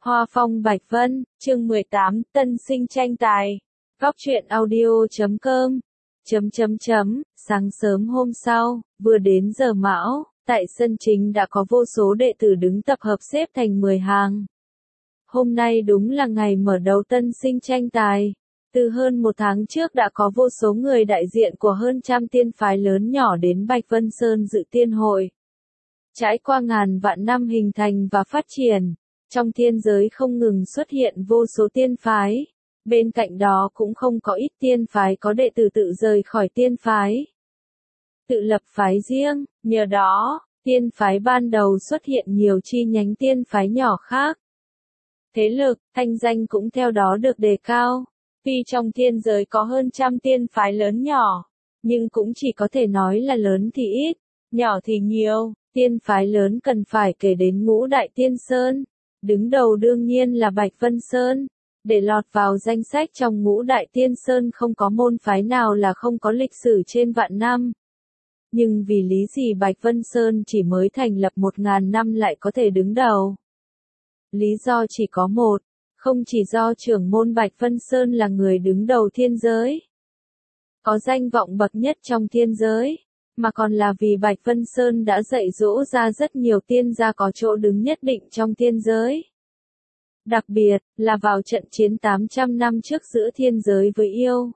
Hoa phong bạch vân, chương 18, tân sinh tranh tài. Góc truyện audio.com. Sáng sớm hôm sau, vừa đến giờ mão, tại sân chính đã có vô số đệ tử đứng tập hợp xếp thành 10 hàng. Hôm nay đúng là ngày mở đầu tân sinh tranh tài. Từ hơn một tháng trước đã có vô số người đại diện của hơn trăm tiên phái lớn nhỏ đến Bạch Vân Sơn dự tiên hội. Trải qua ngàn vạn năm hình thành và phát triển, trong thiên giới không ngừng xuất hiện vô số tiên phái. Bên cạnh đó cũng không có ít tiên phái có đệ tử tự rời khỏi tiên phái, tự lập phái riêng, nhờ đó, tiên phái ban đầu xuất hiện nhiều chi nhánh tiên phái nhỏ khác. Thế lực, thanh danh cũng theo đó được đề cao. Tuy trong thiên giới có hơn trăm tiên phái lớn nhỏ, nhưng cũng chỉ có thể nói là lớn thì ít, nhỏ thì nhiều. Tiên phái lớn cần phải kể đến Ngũ Đại Tiên Sơn. Đứng đầu đương nhiên là Bạch Vân Sơn. Để lọt vào danh sách trong Ngũ Đại Tiên Sơn không có môn phái nào là không có lịch sử trên vạn năm. Nhưng vì lý gì Bạch Vân Sơn chỉ mới thành lập 1000 năm lại có thể đứng đầu? Lý do chỉ có một, không chỉ do trưởng môn Bạch Vân Sơn là người đứng đầu thiên giới, có danh vọng bậc nhất trong thiên giới, mà còn là vì Bạch Vân Sơn đã dạy dỗ ra rất nhiều tiên gia có chỗ đứng nhất định trong thiên giới. Đặc biệt, là vào trận chiến 800 năm trước giữa thiên giới với yêu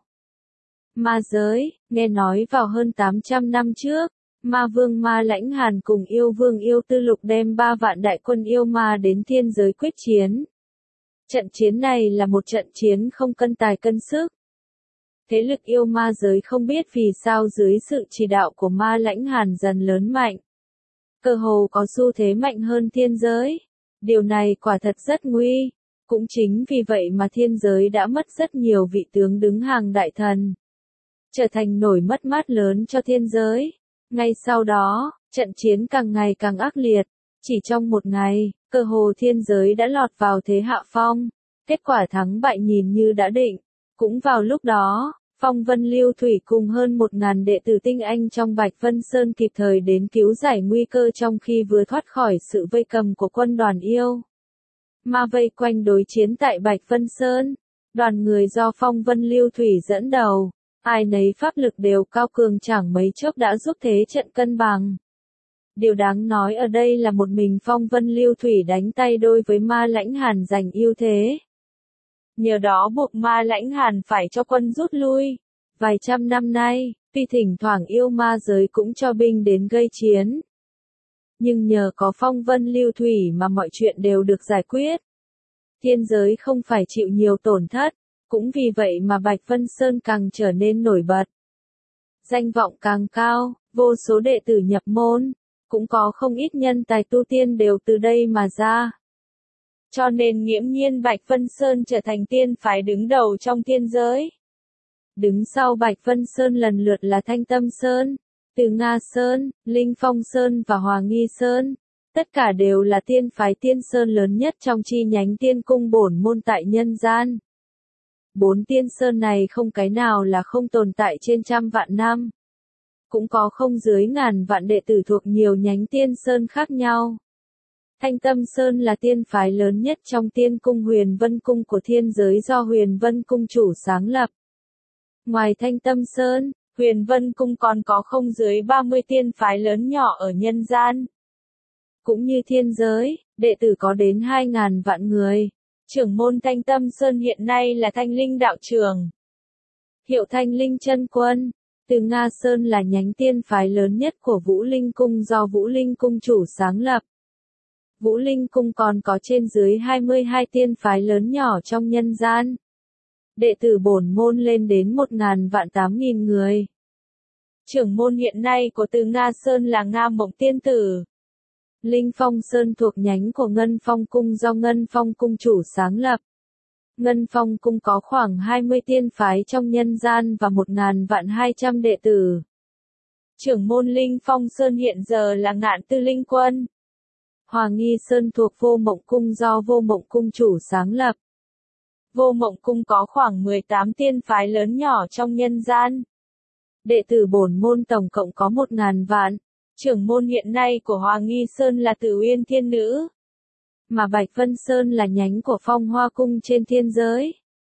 ma giới, nghe nói vào hơn 800 năm trước, ma vương Ma Lãnh Hàn cùng yêu vương Yêu Tư Lục đem 3 vạn đại quân yêu ma đến thiên giới quyết chiến. Trận chiến này là một trận chiến không cân tài cân sức. Thế lực yêu ma giới không biết vì sao dưới sự chỉ đạo của Ma Lãnh Hàn dần lớn mạnh, cơ hồ có xu thế mạnh hơn thiên giới. Điều này quả thật rất nguy. Cũng chính vì vậy mà thiên giới đã mất rất nhiều vị tướng đứng hàng đại thần, trở thành nỗi mất mát lớn cho thiên giới. Ngay sau đó, trận chiến càng ngày càng ác liệt. Chỉ trong một ngày, cơ hồ thiên giới đã lọt vào thế hạ phong. Kết quả thắng bại nhìn như đã định. Cũng vào lúc đó, Phong Vân Lưu Thủy cùng hơn 1000 đệ tử tinh anh trong Bạch Vân Sơn kịp thời đến cứu giải nguy cơ trong khi vừa thoát khỏi sự vây cầm của quân đoàn yêu ma vây quanh đối chiến tại Bạch Vân Sơn. Đoàn người do Phong Vân Lưu Thủy dẫn đầu, ai nấy pháp lực đều cao cường, chẳng mấy chốc đã giúp thế trận cân bằng. Điều đáng nói ở đây là một mình Phong Vân Lưu Thủy đánh tay đôi với Ma Lãnh Hàn giành ưu thế. Nhờ đó buộc Ma Lãnh Hàn phải cho quân rút lui. Vài trăm năm nay, tuy thỉnh thoảng yêu ma giới cũng cho binh đến gây chiến, nhưng nhờ có Phong Vân Lưu Thủy mà mọi chuyện đều được giải quyết. Thiên giới không phải chịu nhiều tổn thất, cũng vì vậy mà Bạch Vân Sơn càng trở nên nổi bật. Danh vọng càng cao, vô số đệ tử nhập môn, cũng có không ít nhân tài tu tiên đều từ đây mà ra. Cho nên nghiễm nhiên Bạch Vân Sơn trở thành tiên phái đứng đầu trong thiên giới. Đứng sau Bạch Vân Sơn lần lượt là Thanh Tâm Sơn, Từ Nga Sơn, Linh Phong Sơn và Hòa Nghi Sơn. Tất cả đều là tiên phái tiên sơn lớn nhất trong chi nhánh tiên cung bổn môn tại nhân gian. 4 tiên sơn này không cái nào là không tồn tại trên trăm vạn năm. Cũng có không dưới ngàn vạn đệ tử thuộc nhiều nhánh tiên sơn khác nhau. Thanh Tâm Sơn là tiên phái lớn nhất trong tiên cung Huyền Vân Cung của thiên giới do Huyền Vân Cung chủ sáng lập. Ngoài Thanh Tâm Sơn, Huyền Vân Cung còn có không dưới 30 tiên phái lớn nhỏ ở nhân gian. Cũng như thiên giới, đệ tử có đến 2000 vạn người. Trưởng môn Thanh Tâm Sơn hiện nay là Thanh Linh đạo trưởng, hiệu Thanh Linh chân quân. Từ Nga Sơn là nhánh tiên phái lớn nhất của Vũ Linh Cung do Vũ Linh Cung chủ sáng lập. Vũ Linh Cung còn có trên dưới 22 tiên phái lớn nhỏ trong nhân gian. Đệ tử bổn môn lên đến 1000 vạn 8000 người. Trưởng môn hiện nay của Từ Nga Sơn là Nga Mộng Tiên Tử. Linh Phong Sơn thuộc nhánh của Ngân Phong Cung do Ngân Phong Cung chủ sáng lập. Ngân Phong Cung có khoảng 20 tiên phái trong nhân gian và 1000 đệ tử. Trưởng môn Linh Phong Sơn hiện giờ là Ngạn Tư Linh Quân. Hòa Nghi Sơn thuộc Vô Mộng Cung do Vô Mộng Cung chủ sáng lập. Vô Mộng Cung có khoảng 18 tiên phái lớn nhỏ trong nhân gian. Đệ tử bổn môn tổng cộng có 1000 vạn. Trưởng môn hiện nay của Hòa Nghi Sơn là Tử Uyên Thiên Nữ. mà Bạch Vân Sơn là nhánh của Phong Hoa Cung trên thiên giới.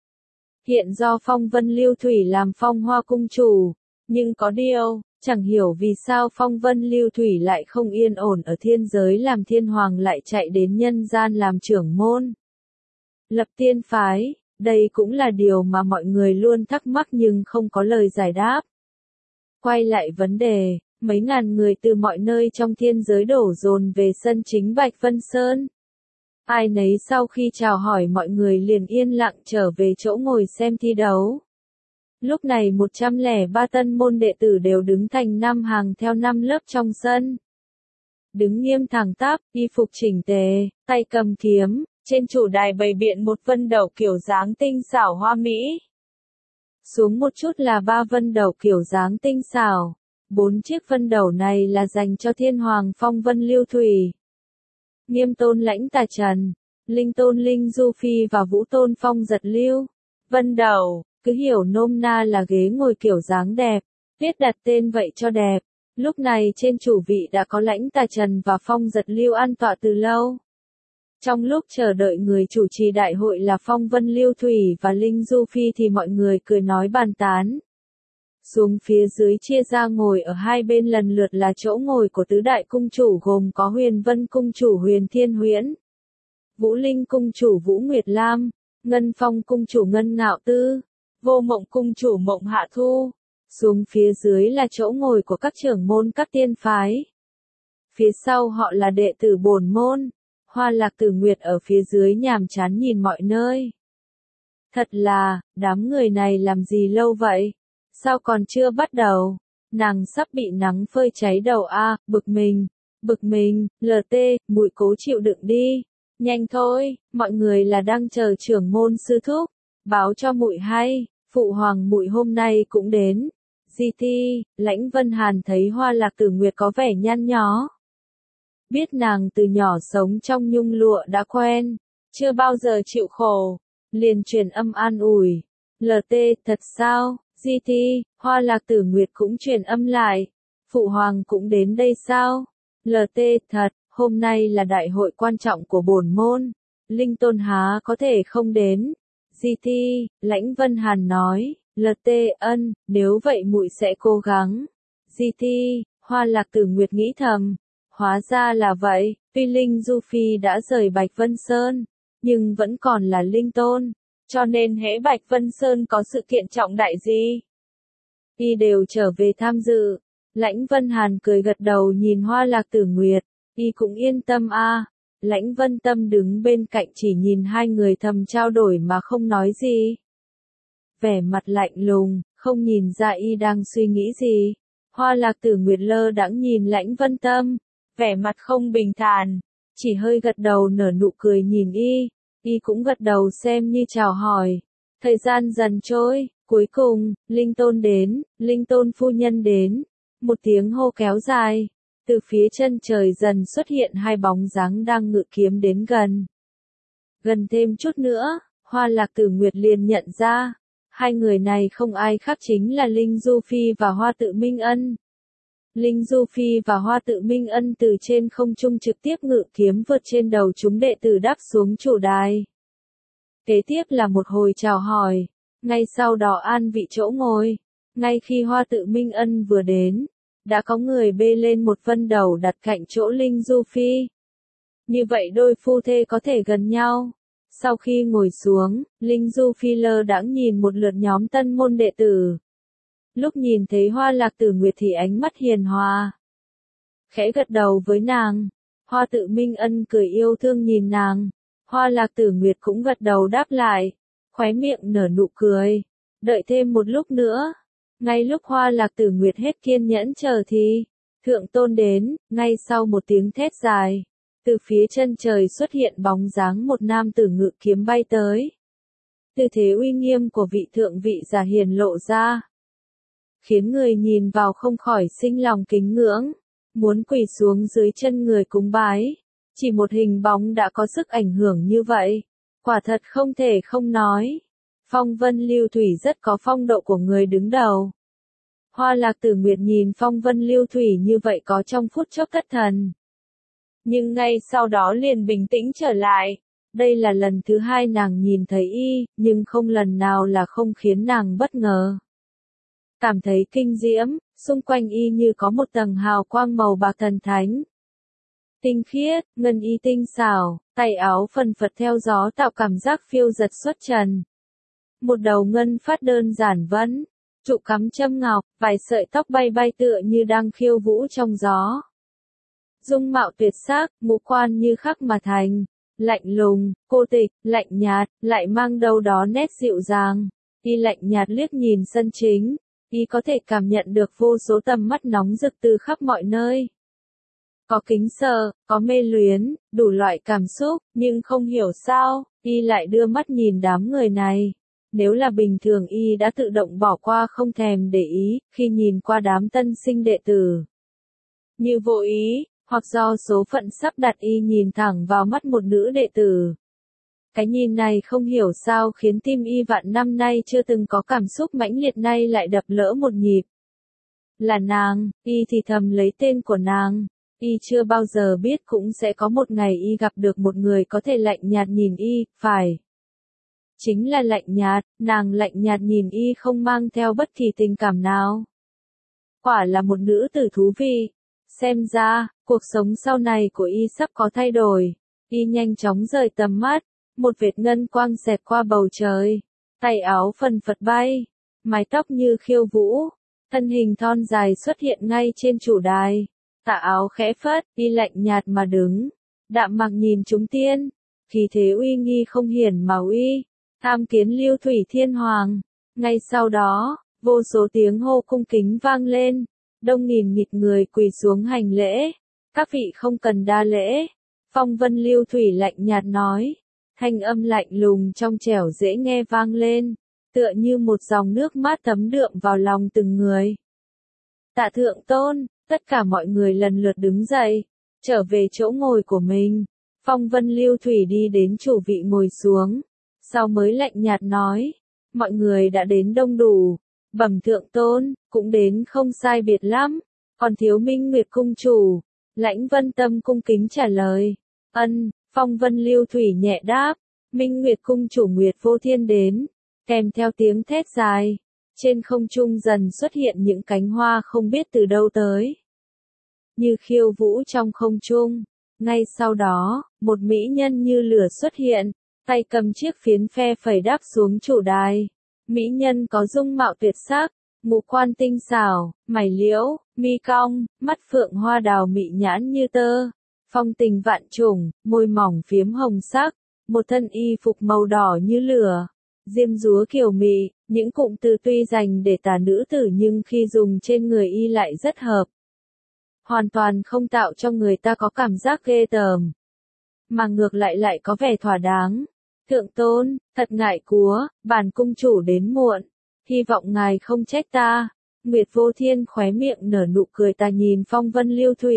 Hiện do Phong Vân Lưu Thủy làm Phong Hoa Cung chủ, nhưng có điều, chẳng hiểu vì sao Phong Vân Lưu Thủy lại không yên ổn ở thiên giới làm thiên hoàng lại chạy đến nhân gian làm trưởng môn. Lập tiên phái, đây cũng là điều mà mọi người luôn thắc mắc nhưng không có lời giải đáp. Quay lại vấn đề, mấy ngàn người từ mọi nơi trong thiên giới đổ dồn về sân chính Bạch Vân Sơn. Ai nấy sau khi chào hỏi mọi người liền yên lặng trở về chỗ ngồi xem thi đấu. Lúc này 103 tân môn đệ tử đều đứng thành 5 hàng theo 5 lớp trong sân. Đứng nghiêm thẳng tắp, y phục chỉnh tề, tay cầm kiếm, trên chủ đài bày biện một vân đẩu kiểu dáng tinh xảo hoa mỹ. Xuống một chút là 3 vân đẩu kiểu dáng tinh xảo. 4 chiếc vân đẩu này là dành cho thiên hoàng Phong Vân Lưu Thủy, Nghiêm Tôn Lãnh Tà Trần, Linh Tôn Linh Du Phi và Vũ Tôn Phong Giật Lưu. Vân đẩu, cứ hiểu nôm na là ghế ngồi kiểu dáng đẹp, biết đặt tên vậy cho đẹp. Lúc này trên chủ vị đã có Lãnh Tà Trần và Phong Giật Lưu an tọa từ lâu. Trong lúc chờ đợi người chủ trì đại hội là Phong Vân Lưu Thủy và Linh Du Phi thì mọi người cười nói bàn tán. Xuống phía dưới chia ra ngồi ở hai bên lần lượt là chỗ ngồi của tứ đại cung chủ gồm có Huyền Vân cung chủ Huyền Thiên Huyễn, Vũ Linh cung chủ Vũ Nguyệt Lam, Ngân Phong cung chủ Ngân Ngạo Tư, Vô Mộng cung chủ Mộng Hạ Thu. Xuống phía dưới là chỗ ngồi của các trưởng môn các tiên phái. Phía sau họ là đệ tử bổn môn. Hoa Lạc Tử Nguyệt ở phía dưới nhàm chán nhìn mọi nơi. Thật là, đám người này làm gì lâu vậy? Sao còn chưa bắt đầu? Nàng sắp bị nắng phơi cháy đầu a, bực mình, LT, muội cố chịu đựng đi. Nhanh thôi, mọi người là đang chờ trưởng môn sư thúc, báo cho muội hay, phụ hoàng muội hôm nay cũng đến. GT, Lãnh Vân Hàn thấy Hoa Lạc Tử Nguyệt có vẻ nhăn nhó. Biết nàng từ nhỏ sống trong nhung lụa đã quen, chưa bao giờ chịu khổ, liền truyền âm an ủi. LT, thật sao? GT, Hoa Lạc Tử Nguyệt cũng truyền âm lại. Phụ hoàng cũng đến đây sao? LT, thật, hôm nay là đại hội quan trọng của bổn môn. Linh Tôn há có thể không đến. GT, Lãnh Vân Hàn nói. LT, ân, nếu vậy muội sẽ cố gắng. GT, Hoa Lạc Tử Nguyệt nghĩ thầm. Hóa ra là vậy, tuy Linh Du Phi đã rời Bạch Vân Sơn, nhưng vẫn còn là Linh Tôn, cho nên hễ Bạch Vân Sơn có sự kiện trọng đại gì, y đều trở về tham dự. Lãnh Vân Hàn cười gật đầu nhìn Hoa Lạc Tử Nguyệt, y cũng yên tâm a. Lãnh Vân Tâm đứng bên cạnh chỉ nhìn hai người thầm trao đổi mà không nói gì. Vẻ mặt lạnh lùng, không nhìn ra y đang suy nghĩ gì. Hoa Lạc Tử Nguyệt lơ đãng nhìn Lãnh Vân Tâm, vẻ mặt không bình thản, chỉ hơi gật đầu nở nụ cười nhìn y cũng gật đầu xem như chào hỏi. Thời gian dần trôi, cuối cùng, Linh Tôn đến, Linh Tôn phu nhân đến, một tiếng hô kéo dài, từ phía chân trời dần xuất hiện hai bóng dáng đang ngự kiếm đến gần. Gần thêm chút nữa, Hoa Lạc Tử Nguyệt liền nhận ra, hai người này không ai khác chính là Linh Du Phi và Hoa Tự Minh Ân. Linh Du Phi và Hoa Tự Minh Ân từ trên không trung trực tiếp ngự kiếm vượt trên đầu chúng đệ tử đáp xuống chủ đài. Kế tiếp là một hồi chào hỏi, ngay sau đó an vị chỗ ngồi. Ngay khi Hoa Tự Minh Ân vừa đến, đã có người bê lên một vân đầu đặt cạnh chỗ Linh Du Phi. Như vậy đôi phu thê có thể gần nhau. Sau khi ngồi xuống, Linh Du Phi lơ đãng nhìn một lượt nhóm tân môn đệ tử. Lúc nhìn thấy Hoa Lạc Tử Nguyệt thì ánh mắt hiền hòa, khẽ gật đầu với nàng. Hoa Tự Minh Ân cười yêu thương nhìn nàng. Hoa Lạc Tử Nguyệt cũng gật đầu đáp lại, khóe miệng nở nụ cười. Đợi thêm một lúc nữa. Ngay lúc Hoa Lạc Tử Nguyệt hết kiên nhẫn chờ thì, Thượng Tôn đến, ngay sau một tiếng thét dài. Từ phía chân trời xuất hiện bóng dáng một nam tử ngự kiếm bay tới. Tư thế uy nghiêm của vị thượng vị giả hiền lộ ra, khiến người nhìn vào không khỏi sinh lòng kính ngưỡng, muốn quỳ xuống dưới chân người cúng bái. Chỉ một hình bóng đã có sức ảnh hưởng như vậy, quả thật không thể không nói. Phong Vân Lưu Thủy rất có phong độ của người đứng đầu. Hoa Lạc Tử Nguyệt nhìn Phong Vân Lưu Thủy như vậy có trong phút chốc thất thần. nhưng ngay sau đó liền bình tĩnh trở lại. Đây là lần thứ hai nàng nhìn thấy y, nhưng không lần nào là không khiến nàng bất ngờ. Cảm thấy kinh diễm, xung quanh y như có một tầng hào quang màu bạc thần thánh. Tinh khiết, ngân y tinh xảo, tay áo phần phật theo gió tạo cảm giác phiêu dật xuất trần. Một đầu ngân phát đơn giản vẫn, trụ cắm châm ngọc, vài sợi tóc bay bay tựa như đang khiêu vũ trong gió. Dung mạo tuyệt sắc, ngũ quan như khắc mà thành, lạnh lùng, cô tịch, lạnh nhạt, lại mang đâu đó nét dịu dàng. Y lạnh nhạt liếc nhìn sân chính, y có thể cảm nhận được vô số tầm mắt nóng rực từ khắp mọi nơi. Có kính sợ, có mê luyến, đủ loại cảm xúc, nhưng không hiểu sao, y lại đưa mắt nhìn đám người này. Nếu là bình thường y đã tự động bỏ qua không thèm để ý, khi nhìn qua đám tân sinh đệ tử. Như vô ý, hoặc do số phận sắp đặt y nhìn thẳng vào mắt một nữ đệ tử. Cái nhìn này không hiểu sao khiến tim y vạn năm nay chưa từng có cảm xúc mãnh liệt nay lại đập lỡ một nhịp. Là nàng, y thì thầm lấy tên của nàng. Y chưa bao giờ biết cũng sẽ có một ngày y gặp được một người có thể lạnh nhạt nhìn y, phải. Chính là lạnh nhạt, nàng lạnh nhạt nhìn y không mang theo bất kỳ tình cảm nào. Quả là một nữ tử thú vị. Xem ra, cuộc sống sau này của y sắp có thay đổi. Y nhanh chóng rời tầm mắt, một vệt ngân quang xẹt qua bầu trời. Tay áo phần phật bay, mái tóc như khiêu vũ, thân hình thon dài xuất hiện ngay trên chủ đài. Tà áo khẽ phất, y lạnh nhạt mà đứng, đạm mặc nhìn chúng tiên, khí thế uy nghi không hiển mà uy, tham kiến Lưu Thủy Thiên Hoàng. Ngay sau đó, vô số tiếng hô cung kính vang lên, đông nghìn nghịt người quỳ xuống hành lễ, các vị không cần đa lễ. Phong Vân Lưu Thủy lạnh nhạt nói, thanh âm lạnh lùng trong trẻo dễ nghe vang lên, tựa như một dòng nước mát thấm đượm vào lòng từng người. Tạ thượng tôn. Tất cả mọi người lần lượt đứng dậy, trở về chỗ ngồi của mình. Phong Vân Lưu Thủy đi đến chủ vị ngồi xuống, sau mới lạnh nhạt nói, mọi người đã đến đông đủ, bẩm thượng tôn, cũng đến không sai biệt lắm, còn thiếu Minh Nguyệt cung chủ. Lãnh Vân Tâm cung kính trả lời, ân. Phong Vân Lưu Thủy nhẹ đáp, Minh Nguyệt cung chủ Nguyệt Vô Thiên đến, kèm theo tiếng thét dài. Trên không trung dần xuất hiện những cánh hoa không biết từ đâu tới. Như khiêu vũ trong không trung. Ngay sau đó, một mỹ nhân như lửa xuất hiện, tay cầm chiếc phiến phe phẩy đáp xuống chủ đài. Mỹ nhân có dung mạo tuyệt sắc, ngũ quan tinh xảo, mày liễu, mi cong, mắt phượng hoa đào mị nhãn như tơ, phong tình vạn trùng, môi mỏng phiếm hồng sắc, một thân y phục màu đỏ như lửa. Diêm dúa kiều mị, những cụm từ tuy dành để tả nữ tử nhưng khi dùng trên người y lại rất hợp. Hoàn toàn không tạo cho người ta có cảm giác ghê tởm, mà ngược lại có vẻ thỏa đáng. Thượng tôn, thật ngại cúa, bản cung chủ đến muộn, hy vọng ngài không trách ta. Nguyệt Vô Thiên khóe miệng nở nụ cười tà nhìn Phong Vân Lưu Thủy.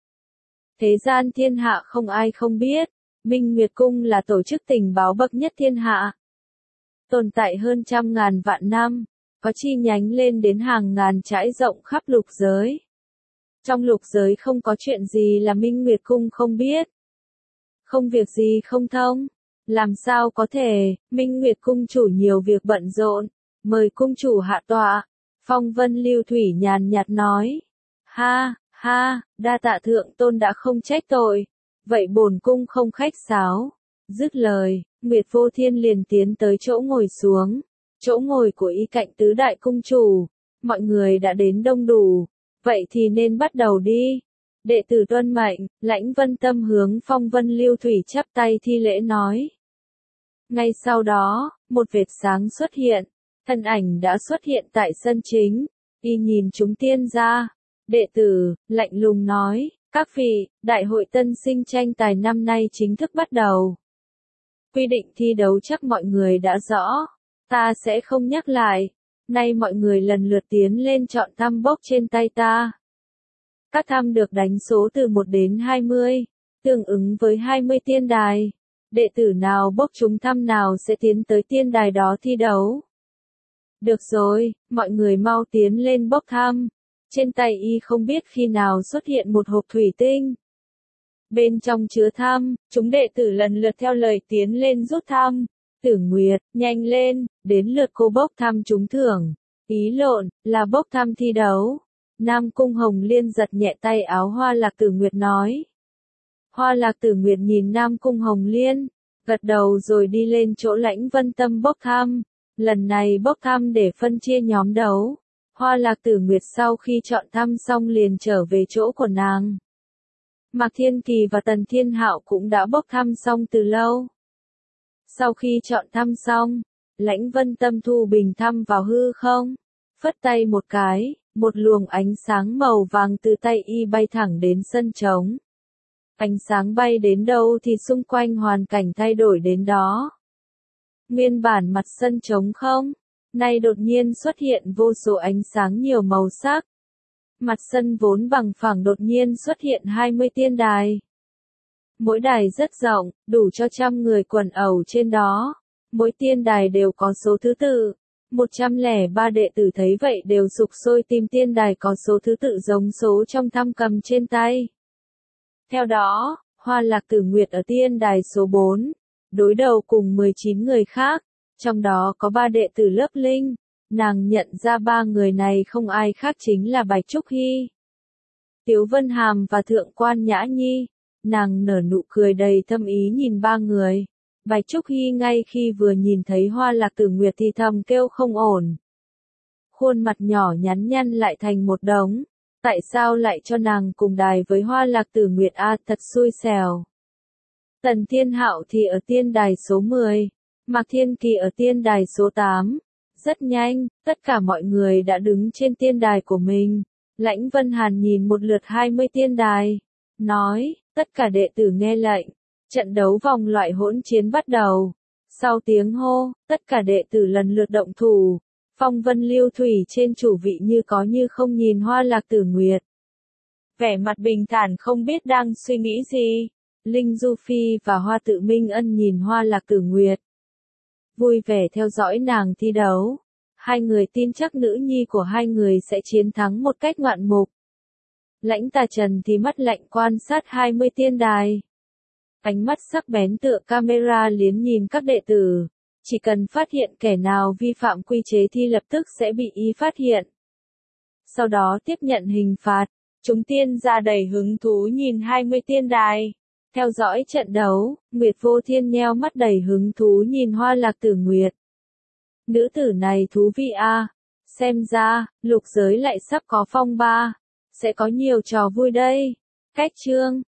Thế gian thiên hạ không ai không biết, Minh Nguyệt Cung là tổ chức tình báo bậc nhất thiên hạ. Tồn tại hơn trăm ngàn vạn năm, có chi nhánh lên đến hàng ngàn trải rộng khắp lục giới. Trong lục giới không có chuyện gì là Minh Nguyệt Cung không biết. Không việc gì không thông. Làm sao có thể, Minh Nguyệt Cung chủ nhiều việc bận rộn, mời cung chủ hạ tọa. Phong Vân Lưu Thủy nhàn nhạt nói. Ha, ha, đa tạ thượng tôn đã không trách tội. Vậy bổn cung không khách sáo. Dứt lời, Nguyệt Vô Thiên liền tiến tới chỗ ngồi xuống. Chỗ ngồi của y cạnh tứ đại cung chủ. Mọi người đã đến đông đủ. Vậy thì nên bắt đầu đi. Đệ tử tuân mệnh. Lãnh Vân Tâm hướng Phong Vân Lưu Thủy chắp tay thi lễ nói. Ngay sau đó, một vệt sáng xuất hiện. Thân ảnh đã xuất hiện tại sân chính. Y nhìn chúng tiên ra. Đệ tử, lạnh lùng nói, các vị, đại hội tân sinh tranh tài năm nay chính thức bắt đầu. Quy định thi đấu chắc mọi người đã rõ. Ta sẽ không nhắc lại. Nay mọi người lần lượt tiến lên chọn thăm bốc trên tay ta. Các thăm được đánh số từ 1 đến 20, tương ứng với 20 tiên đài. Đệ tử nào bốc trúng thăm nào sẽ tiến tới tiên đài đó thi đấu. Được rồi, mọi người mau tiến lên bốc thăm. Trên tay y không biết khi nào xuất hiện một hộp thủy tinh. Bên trong chứa thăm, chúng đệ tử lần lượt theo lời tiến lên rút thăm. Tử Nguyệt, nhanh lên, đến lượt cô bốc thăm trúng thưởng. Ý lộn, là bốc thăm thi đấu. Nam Cung Hồng Liên giật nhẹ tay áo Hoa Lạc Tử Nguyệt nói. Hoa Lạc Tử Nguyệt nhìn Nam Cung Hồng Liên, gật đầu rồi đi lên chỗ Lãnh Vân Tâm bốc thăm. Lần này bốc thăm để phân chia nhóm đấu. Hoa Lạc Tử Nguyệt sau khi chọn thăm xong liền trở về chỗ của nàng. Mạc Thiên Kỳ và Tần Thiên Hạo cũng đã bốc thăm xong từ lâu. Sau khi chọn thăm xong, Lãnh Vân Tâm thu bình thăm vào hư không, phất tay một cái, một luồng ánh sáng màu vàng từ tay y bay thẳng đến sân trống. Ánh sáng bay đến đâu thì xung quanh hoàn cảnh thay đổi đến đó. Nguyên bản mặt sân trống không, nay đột nhiên xuất hiện vô số ánh sáng nhiều màu sắc. Mặt sân vốn bằng phẳng đột nhiên xuất hiện 20 tiên đài. Mỗi đài rất rộng, đủ cho 100 người quần ẩu trên đó. Mỗi tiên đài đều có số thứ tự. 103 đệ tử thấy vậy đều sục sôi tìm tiên đài có số thứ tự giống số trong thăm cầm trên tay. Theo đó, Hoa Lạc Tử Nguyệt ở tiên đài số 4, đối đầu cùng 19 người khác, trong đó có 3 đệ tử lớp linh. Nàng nhận ra 3 người này không ai khác chính là Bạch Trúc Hy, Tiếu Vân Hàm và Thượng Quan Nhã Nhi. Nàng nở nụ cười đầy thâm ý nhìn 3 người. Bạch Trúc Hy ngay khi vừa nhìn thấy Hoa Lạc Tử Nguyệt thì thầm kêu không ổn. Khuôn mặt nhỏ nhắn nhăn lại thành một đống. Tại sao lại cho nàng cùng đài với Hoa Lạc Tử Nguyệt a, thật xui xẻo. Tần Thiên Hạo thì ở tiên đài số 10, Mạc Thiên Kỳ ở tiên đài số 8. Rất nhanh, tất cả mọi người đã đứng trên tiên đài của mình. Lãnh Vân Hàn nhìn một lượt 20 tiên đài, nói, tất cả đệ tử nghe lệnh, trận đấu vòng loại hỗn chiến bắt đầu. Sau tiếng hô, tất cả đệ tử lần lượt động thủ. Phong Vân Lưu Thủy trên chủ vị như có như không nhìn Hoa Lạc Tử Nguyệt. Vẻ mặt bình thản không biết đang suy nghĩ gì. Linh Du Phi và Hoa Tự Minh Ân nhìn Hoa Lạc Tử Nguyệt, vui vẻ theo dõi nàng thi đấu. Hai người tin chắc nữ nhi của hai người sẽ chiến thắng một cách ngoạn mục. Lãnh Tà Trần thì mắt lạnh quan sát 20 tiên đài. Ánh mắt sắc bén tựa camera liếng nhìn các đệ tử. Chỉ cần phát hiện kẻ nào vi phạm quy chế thì lập tức sẽ bị y phát hiện. Sau đó tiếp nhận hình phạt. Chúng tiên gia đầy hứng thú nhìn 20 tiên đài. Theo dõi trận đấu, Nguyệt Vô Thiên nheo mắt đầy hứng thú nhìn Hoa Lạc Tử Nguyệt. Nữ tử này thú vị a, xem ra, lục giới lại sắp có phong ba, sẽ có nhiều trò vui đây. Cách chương